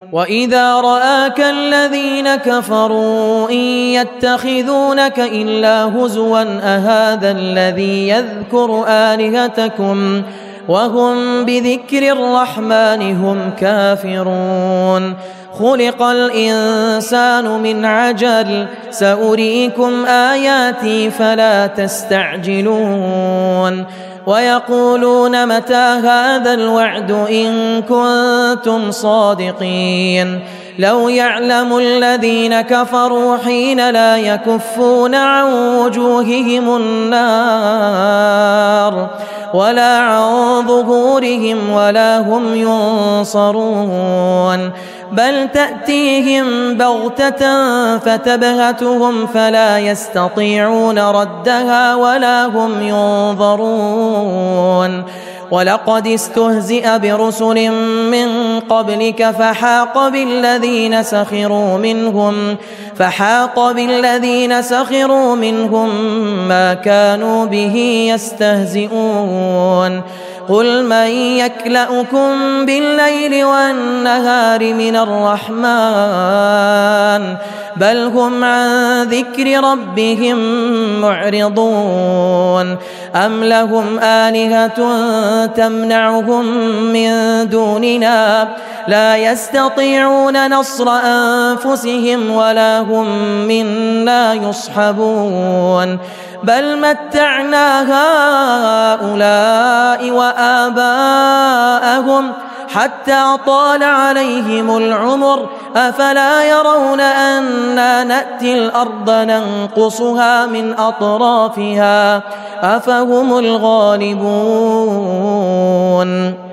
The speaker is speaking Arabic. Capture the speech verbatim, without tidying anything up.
وإذا رآك الذين كفروا إن يتخذونك إلا هزوا أهذا الذي يذكر آلهتكم وهم بذكر الرحمن هم كافرون خلق الإنسان من عجل سأريكم آياتي فلا تستعجلون ويقولون متى هذا الوعد إن كنتم صادقين لو يعلم الذين كفروا حين لا يكفون عن وجوههم النار ولا عن ظهورهم ولا هم ينصرون بل تأتيهم بغتة فتبهتهم فلا يستطيعون ردها ولا هم ينظرون ولقد استهزئ برسل من قبلك فحاق بالذين سخروا منهم فحاق بالذين سخروا منهم ما كانوا به يستهزئون قل من يكلأكم بالليل والنهار من الرحمن بل هم عن ذكر ربهم معرضون أم لهم آلهة تمنعهم من دوننا لا يستطيعون نصر أنفسهم ولا هم منا يصحبون بل متعنا هؤلاء وآباءهم حتى طال عليهم العمر أفلا يرون أنا نأتي الأرض ننقصها من أطرافها أفهم الغالبون